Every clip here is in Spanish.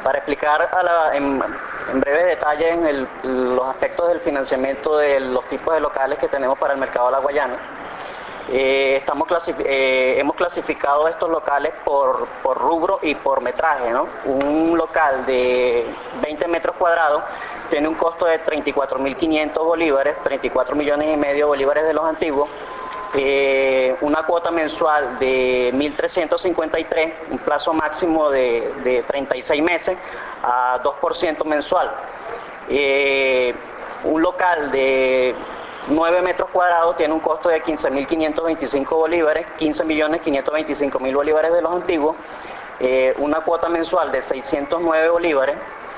Para explicar en breve detalle los aspectos del financiamiento de los tipos de locales que tenemos para el mercado de La Guayana, hemos clasificado estos locales por rubro y por metraje, ¿no? Un local de 20 metros cuadrados tiene un costo de 34.500 bolívares, 34 millones y medio de bolívares de los antiguos, una cuota mensual de 1.353, un plazo máximo de 36 meses a 2% mensual. Un local de 9 metros cuadrados tiene un costo de 15.525 bolívares, 15.525.000 bolívares de los antiguos, una cuota mensual de 609 bolívares.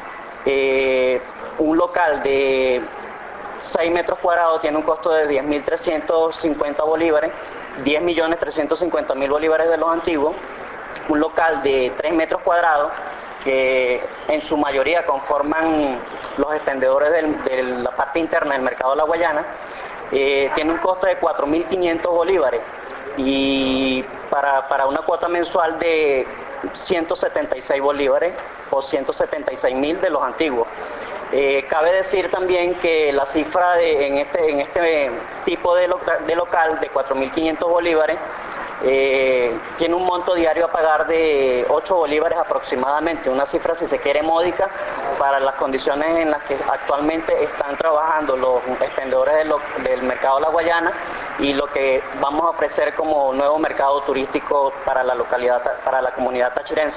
Un local de 6 metros cuadrados tiene un costo de 10.350 bolívares, 10.350.000 bolívares de los antiguos. Un local de 3 metros cuadrados, que en su mayoría conforman los expendedores de la parte interna del mercado de La Guayana, tiene un costo de 4.500 bolívares y para una cuota mensual de 176 bolívares o 176.000 de los antiguos. Cabe decir también que la cifra en este tipo de local de 4.500 bolívares tiene un monto diario a pagar de 8 bolívares aproximadamente, una cifra, si se quiere, módica para las condiciones en las que actualmente están trabajando los expendedores del mercado de La Guayana y lo que vamos a ofrecer como nuevo mercado turístico para la localidad, para la comunidad tachirense.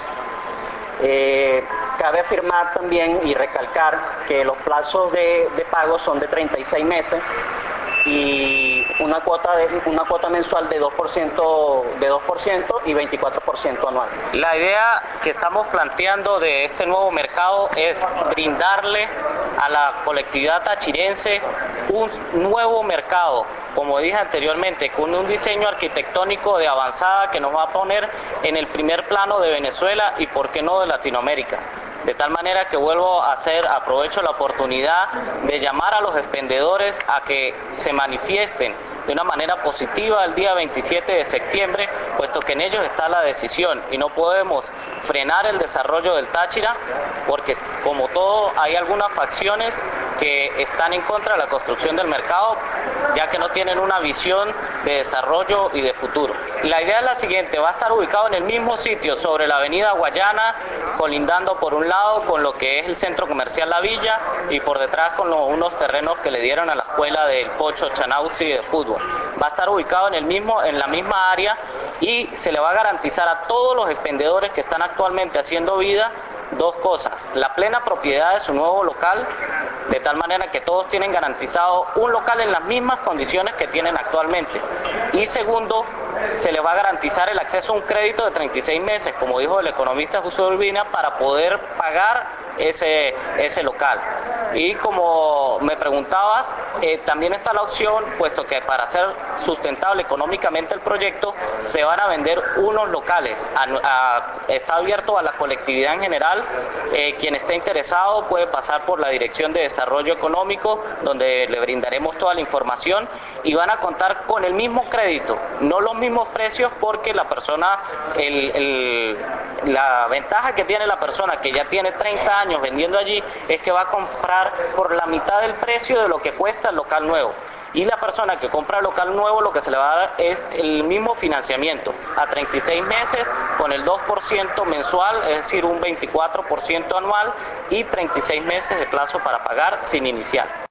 Cabe afirmar también y recalcar que los plazos de pago son de 36 meses y una cuota mensual de 2% y 24% anual. La idea que estamos planteando de este nuevo mercado es brindarle a la colectividad tachirense un nuevo mercado, como dije anteriormente, con un diseño arquitectónico de avanzada que nos va a poner en el primer plano de Venezuela y por qué no de Latinoamérica. De tal manera que aprovecho la oportunidad de llamar a los expendedores a que se manifiesten de una manera positiva el día 27 de septiembre, puesto que en ellos está la decisión y no podemos frenar el desarrollo del Táchira, porque como todo hay algunas facciones que están en contra de la construcción del mercado, ya que no tienen una visión de desarrollo y de futuro. La idea es la siguiente: va a estar ubicado en el mismo sitio, sobre la avenida Guayana, colindando por un lado con lo que es el centro comercial La Villa y por detrás con unos terrenos que le dieron a la escuela del Pocho Chanauzi de fútbol. Va a estar ubicado en la misma área y se le va a garantizar a todos los expendedores que están actualmente haciendo vida dos cosas: la plena propiedad de su nuevo local, de tal manera que todos tienen garantizado un local en las mismas condiciones que tienen actualmente, y segundo, se les va a garantizar el acceso a un crédito de 36 meses, como dijo el economista José Urbina, para poder pagar ese local. Y como me preguntabas, también está la opción, puesto que para hacer sustentable económicamente el proyecto, se van a vender unos locales. Está abierto a la colectividad en general. Quien esté interesado puede pasar por la Dirección de Desarrollo Económico, donde le brindaremos toda la información, y van a contar con el mismo crédito, no los mismos precios, porque la persona, la ventaja que tiene la persona que ya tiene 30 años vendiendo allí es que va a comprar por la mitad del precio de lo que cuesta el local nuevo. Y la persona que compra el local nuevo, lo que se le va a dar es el mismo financiamiento a 36 meses con el 2% mensual, es decir, un 24% anual, y 36 meses de plazo para pagar sin inicial.